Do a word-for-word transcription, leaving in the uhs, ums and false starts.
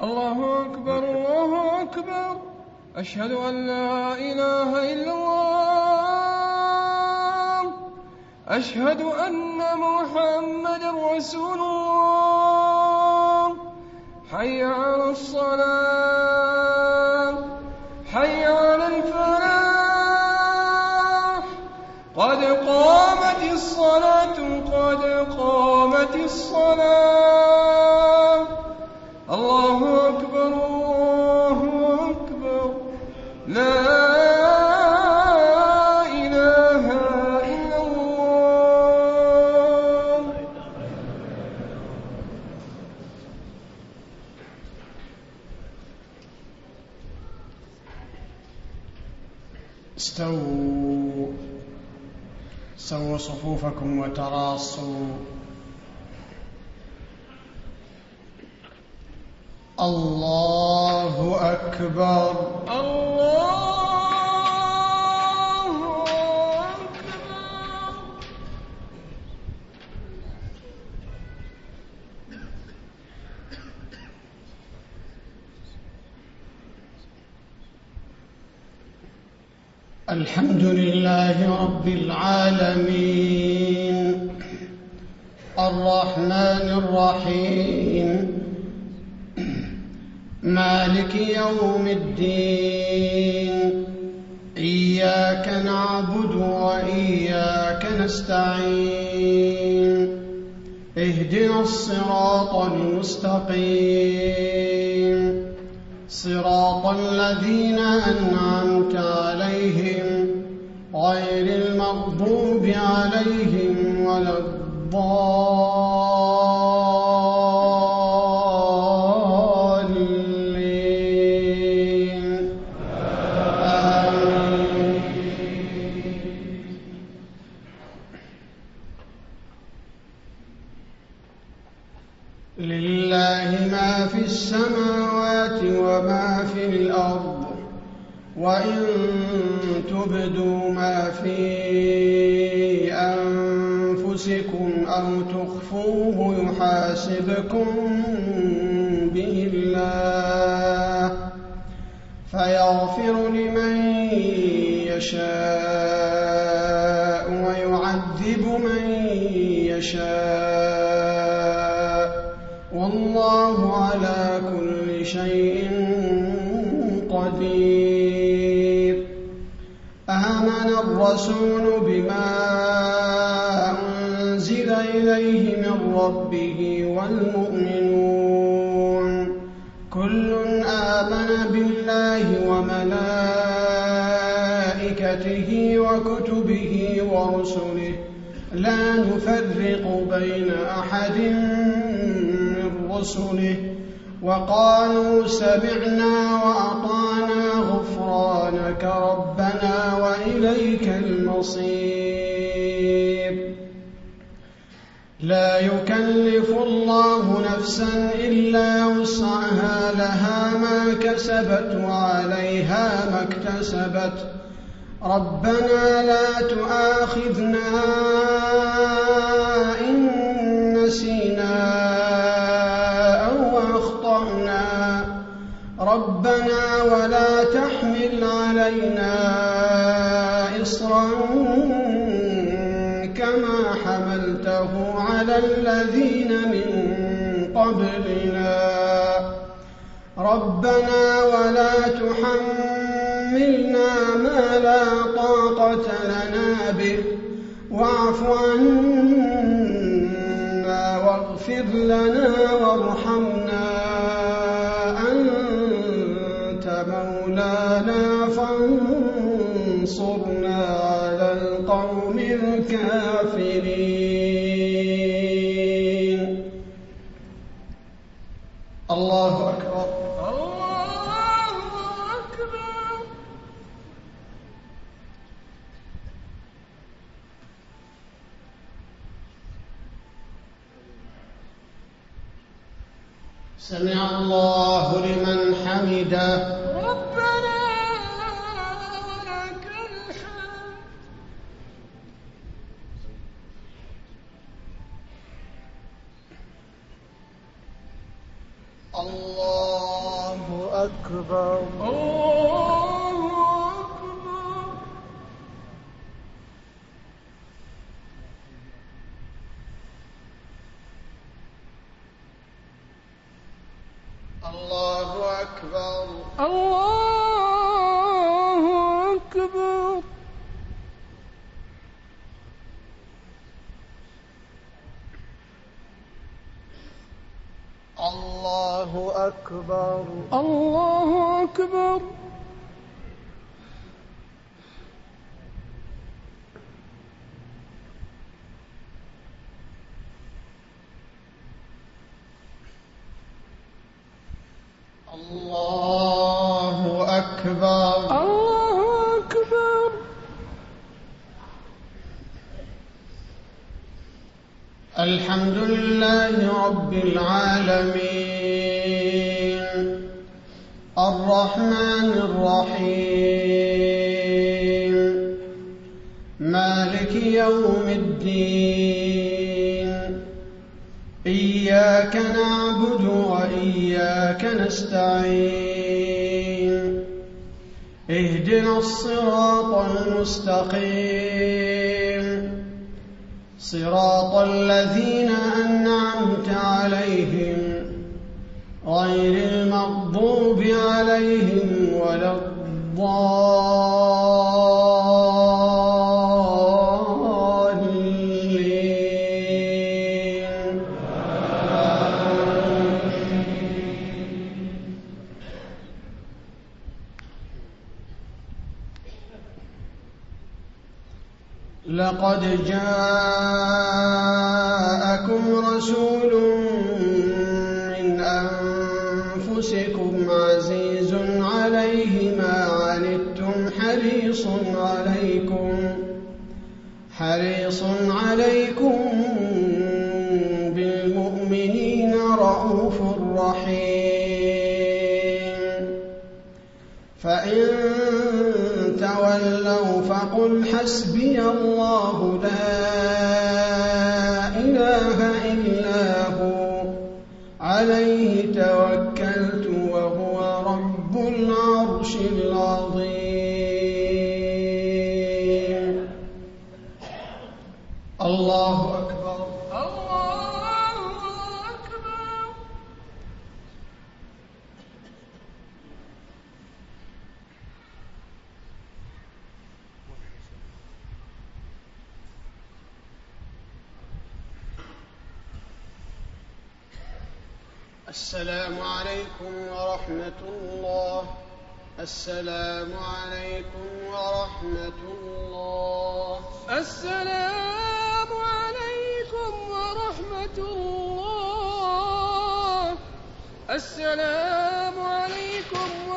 الله أكبر الله أكبر أشهد أن لا إله إلا الله أشهد أن محمدا رسول الله حي على الصلاة حي على الفلاح قد قامت الصلاة قد قامت الصلاة الله أكبر الله أكبر لا إله إلا الله. استووا سووا صفوفكم وتراصوا. الله أكبر الله أكبر. الحمد لله رب العالمين الرحمن الرحيم مالك يوم الدين إياك نعبد وإياك نستعين اهدنا الصراط المستقيم صراط الذين أنعمت عليهم غير المغضوب عليهم ولا الضالين آمين. لله ما في السماوات وما في الأرض وإن تبدوا ما في أنفسكم أو تخفوه يحاسبكم به الله فيغفر لمن يشاء ويعذب من يشاء والله على كل شيء قدير. آمن الرسول بما أنزل إليه من ربه والمؤمنون كل آمن بالله وملائكته وكتبه ورسله لا نفرق بين أحد من رسله وقالوا سمعنا وأطعنا غفرانك ربنا وإليك المصير. لا يكلف الله نفسا إلا وسعها لها ما كسبت وعليها ما اكتسبت ربنا لا تؤاخذنا إن نسينا أو أخطأنا ربنا ولا تحمل علينا إصرا كما حملته على الذين من قبلنا ربنا ولا تحملنا ما لا طاقة لنا به واعف عنا واغفر لنا وارحمنا أنت مولانا فانصرنا على القوم الكافرين. الله أكبر الله أكبر. سمع الله لمن حمده ربنا لك الحمد. الله أكبر الله أكبر الله أكبر الله أكبر الله أكبر الله أكبر الله أكبر الله أكبر الحمد لله رب العالمين الرحمن الرحيم مالك يوم الدين إياك نعبد وإياك نستعين اهدنا الصراط المستقيم صراط الذين أنعمت عليهم غير المغضوب عليهم ولا الضالين لقد جاءكم رسول من أنفسكم عزيز عليه ما عنتم حريص عليكم حريص عليكم بالمؤمنين رءوف رحيم فإن تولوا فقل حسبي الله لا إله إلا هو عليه توكلت وهو رب العرش العظيم الله أكبر الله أكبر السلام عليكم ورحمة الله السلام عليكم ورحمة الله السلام عليكم ورحمة الله السلام عليكم